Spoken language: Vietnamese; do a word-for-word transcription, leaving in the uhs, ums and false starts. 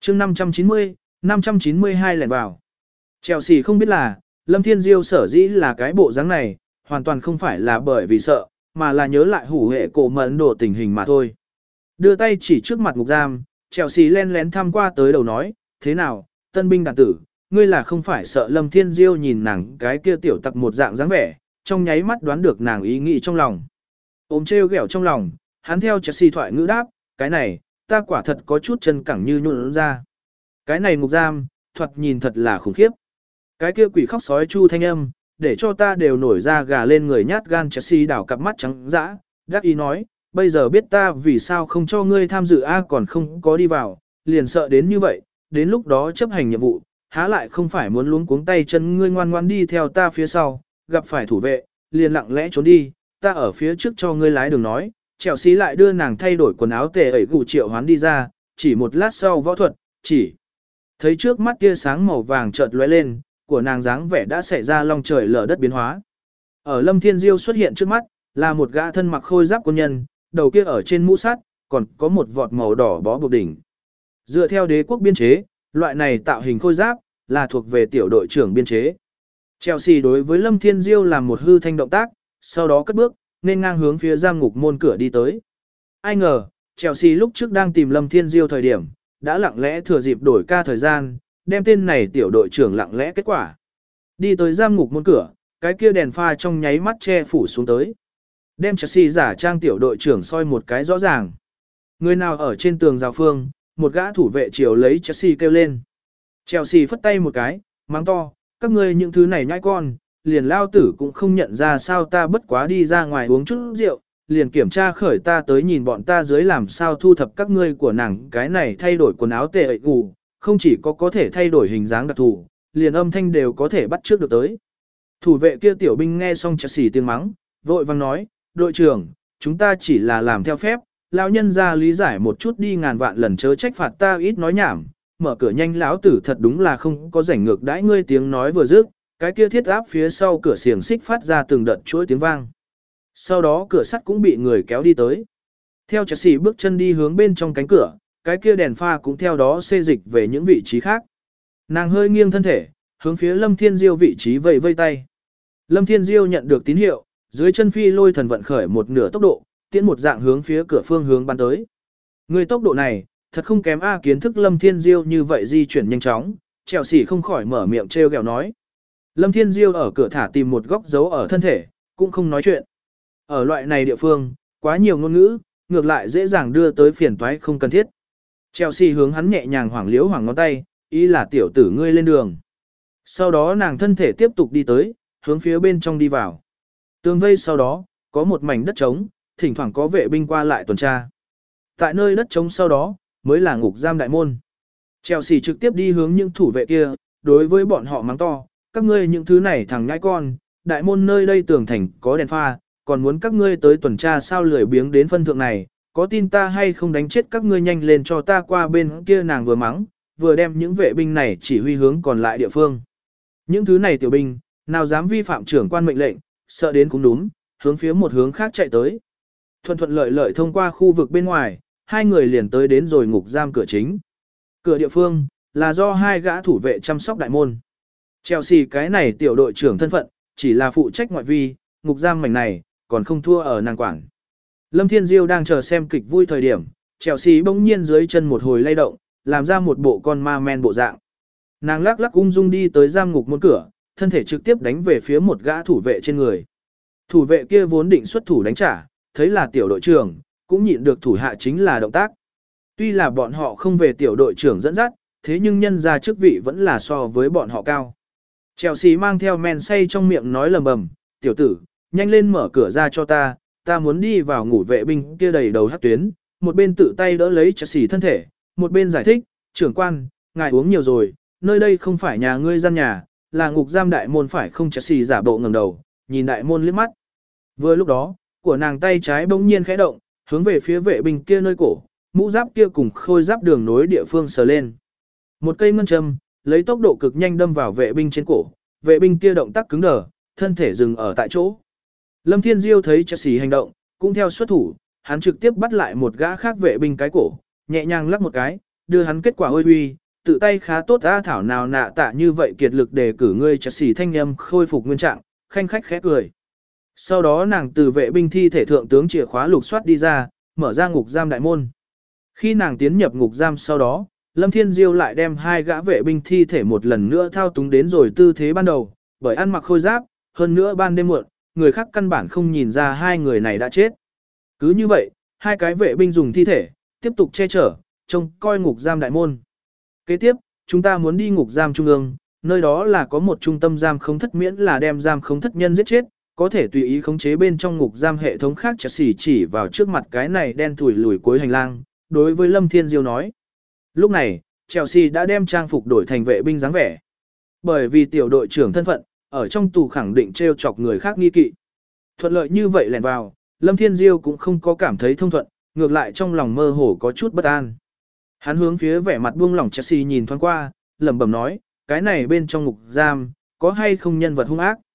chương năm trăm chín mươi, năm trăm chín mươi hai lẻn vào. Chelsea không biết là, Lâm Thiên Diêu sở dĩ là cái bộ dáng này, hoàn toàn không phải là bởi vì sợ, mà là nhớ lại hủ hệ cổ mẫn độ tình hình mà thôi. Đưa tay chỉ trước mặt ngục giam, Chelsea len lén thăm qua tới đầu nói, thế nào, tân binh đàn tử, ngươi là không phải sợ Lâm Thiên Diêu nhìn nàng cái kia tiểu tặc một dạng dáng vẻ, trong nháy mắt đoán được nàng ý nghĩ trong lòng. Ôm treo ghẹo trong lòng, hắn theo Chelsea thoại ngữ đáp, cái này, ta quả thật có chút chân cẳng như nhuộn ra. Cái này ngục giam, thoạt nhìn thật là khủng khiếp. Cái kia quỷ khóc sói chu thanh âm, để cho ta đều nổi ra gà lên người nhát gan. Chelsea đảo cặp mắt trắng dã, đắc ý nói, bây giờ biết ta vì sao không cho ngươi tham dự a còn không có đi vào, liền sợ đến như vậy, đến lúc đó chấp hành nhiệm vụ, há lại không phải muốn luống cuống tay chân ngươi ngoan ngoan đi theo ta phía sau, gặp phải thủ vệ, liền lặng lẽ trốn đi, ta ở phía trước cho ngươi lái đường nói. Chelsea lại đưa nàng thay đổi quần áo tề ẩy gù triệu hoán đi ra, chỉ một lát sau võ thuật, chỉ thấy trước mắt tia sáng màu vàng chợt lóe lên, của nàng dáng vẻ đã xảy ra long trời lở đất biến hóa. Ở Lâm Thiên Diêu xuất hiện trước mắt, là một gã thân mặc khôi giáp quân nhân, đầu kia ở trên mũ sắt, còn có một vọt màu đỏ bó buộc đỉnh. Dựa theo đế quốc biên chế, loại này tạo hình khôi giáp, là thuộc về tiểu đội trưởng biên chế. Chelsea đối với Lâm Thiên Diêu làm một hư thanh động tác, sau đó cất bước, nên ngang hướng phía giam ngục môn cửa đi tới. Ai ngờ, Chelsea lúc trước đang tìm Lâm Thiên Diêu thời điểm, đã lặng lẽ thừa dịp đổi ca thời gian, đem tên này tiểu đội trưởng lặng lẽ kết quả. Đi tới giam ngục môn cửa, cái kia đèn pha trong nháy mắt che phủ xuống tới. Đem Chelsea giả trang tiểu đội trưởng soi một cái rõ ràng. Người nào ở trên tường rào phương, một gã thủ vệ chiều lấy Chelsea kêu lên. Chelsea phất tay một cái, mắng to, các ngươi những thứ này nhãi con, liền lao tử cũng không nhận ra sao ta bất quá đi ra ngoài uống chút rượu, liền kiểm tra khởi ta tới nhìn bọn ta dưới làm sao thu thập các ngươi của nàng cái này thay đổi quần áo tệ ẩy gù, không chỉ có có thể thay đổi hình dáng đặc thù, liền âm thanh đều có thể bắt trước được tới. Thủ vệ kia tiểu binh nghe xong Chelsea tiếng mắng, vội vang nói, đội trưởng, chúng ta chỉ là làm theo phép, lão nhân ra lý giải một chút đi ngàn vạn lần chớ trách phạt ta ít nói nhảm, mở cửa nhanh lão tử thật đúng là không có rảnh ngược đãi ngươi. Tiếng nói vừa dứt, cái kia thiết áp phía sau cửa xiềng xích phát ra từng đợt chuỗi tiếng vang. Sau đó cửa sắt cũng bị người kéo đi tới. Theo Chelsea bước chân đi hướng bên trong cánh cửa, cái kia đèn pha cũng theo đó xê dịch về những vị trí khác. Nàng hơi nghiêng thân thể, hướng phía Lâm Thiên Diêu vị trí vẫy vây tay. Lâm Thiên Diêu nhận được tín hiệu, dưới chân phi lôi thần vận khởi một nửa tốc độ, tiễn một dạng hướng phía cửa phương hướng bắn tới. Người tốc độ này, thật không kém a. Kiến thức Lâm Thiên Diêu như vậy di chuyển nhanh chóng, Chelsea không khỏi mở miệng trêu ghẹo nói. Lâm Thiên Diêu ở cửa thả tìm một góc giấu ở thân thể, cũng không nói chuyện. Ở loại này địa phương, quá nhiều ngôn ngữ, ngược lại dễ dàng đưa tới phiền toái không cần thiết. Chelsea hướng hắn nhẹ nhàng hoảng liếu hoảng ngón tay, ý là tiểu tử ngươi lên đường. Sau đó nàng thân thể tiếp tục đi tới, hướng phía bên trong đi vào. Tường vây sau đó, có một mảnh đất trống, thỉnh thoảng có vệ binh qua lại tuần tra. Tại nơi đất trống sau đó, mới là ngục giam đại môn. Chelsea trực tiếp đi hướng những thủ vệ kia, đối với bọn họ mắng to, các ngươi những thứ này thằng nhãi con, đại môn nơi đây tường thành có đèn pha, còn muốn các ngươi tới tuần tra sao lười biếng đến phân thượng này, có tin ta hay không đánh chết các ngươi nhanh lên cho ta qua bên kia. Nàng vừa mắng, vừa đem những vệ binh này chỉ huy hướng còn lại địa phương. Những thứ này tiểu binh, nào dám vi phạm trưởng quan mệnh lệnh, sợ đến cũng đúng, hướng phía một hướng khác chạy tới. Thuận thuận lợi lợi thông qua khu vực bên ngoài, hai người liền tới đến rồi ngục giam cửa chính. Cửa địa phương, là do hai gã thủ vệ chăm sóc đại môn. Chelsea cái này tiểu đội trưởng thân phận, chỉ là phụ trách ngoại vi, ngục giam mảnh này, còn không thua ở nàng quản. Lâm Thiên Diêu đang chờ xem kịch vui thời điểm, Chelsea bỗng nhiên dưới chân một hồi lay động, làm ra một bộ con ma men bộ dạng. Nàng lắc lắc ung dung đi tới giam ngục môn cửa, thân thể trực tiếp đánh về phía một gã thủ vệ trên người. Thủ vệ kia vốn định xuất thủ đánh trả, thấy là tiểu đội trưởng, cũng nhịn được thủ hạ chính là động tác. Tuy là bọn họ không về tiểu đội trưởng dẫn dắt, thế nhưng nhân ra chức vị vẫn là so với bọn họ cao. Chelsea mang theo men say trong miệng nói lầm bầm, tiểu tử, nhanh lên mở cửa ra cho ta, ta muốn đi vào ngủ. Vệ binh kia đầy đầu hát tuyến, một bên tự tay đỡ lấy Chelsea thân thể, một bên giải thích, trưởng quan, ngài uống nhiều rồi, nơi đây không phải nhà ngươi gian nhà, là ngục giam đại môn phải không? Chelsea giả bộ ngẩng đầu, nhìn đại môn liếc mắt. Vừa lúc đó, của nàng tay trái bỗng nhiên khẽ động, hướng về phía vệ binh kia nơi cổ, mũ giáp kia cùng khôi giáp đường nối địa phương sờ lên. Một cây ngân châm, lấy tốc độ cực nhanh đâm vào vệ binh trên cổ, vệ binh kia động tác cứng đờ, thân thể dừng ở tại chỗ. Lâm Thiên Diêu thấy Chelsea hành động, cũng theo xuất thủ, hắn trực tiếp bắt lại một gã khác vệ binh cái cổ, nhẹ nhàng lắc một cái, đưa hắn kết quả ôi huy, tự tay khá tốt ra thảo nào nạ tạ như vậy kiệt lực để cử ngươi Chelsea thanh âm khôi phục nguyên trạng, khanh khách khẽ cười. Sau đó nàng từ vệ binh thi thể thượng tướng chìa khóa lục soát đi ra, mở ra ngục giam đại môn. Khi nàng tiến nhập ngục giam sau đó, Lâm Thiên Diêu lại đem hai gã vệ binh thi thể một lần nữa thao túng đến rồi tư thế ban đầu, bởi ăn mặc khôi giáp, hơn nữa ban đêm muộn, người khác căn bản không nhìn ra hai người này đã chết. Cứ như vậy, hai cái vệ binh dùng thi thể, tiếp tục che chở, trông coi ngục giam đại môn. Kế tiếp, chúng ta muốn đi ngục giam trung ương, nơi đó là có một trung tâm giam khống thất miễn là đem giam khống thất nhân giết chết, có thể tùy ý khống chế bên trong ngục giam hệ thống khác. Chelsea chỉ vào trước mặt cái này đen thủi lùi cuối hành lang, đối với Lâm Thiên Diêu nói. Lúc này, Chelsea đã đem trang phục đổi thành vệ binh dáng vẻ. Bởi vì tiểu đội trưởng thân phận, ở trong tù khẳng định trêu chọc người khác nghi kỵ. Thuận lợi như vậy lẻn vào, Lâm Thiên Diêu cũng không có cảm thấy thông thuận, ngược lại trong lòng mơ hồ có chút bất an. Hắn hướng phía vẻ mặt buông lỏng Chelsea nhìn thoáng qua, lẩm bẩm nói, cái này bên trong ngục giam, có hay không nhân vật hung ác?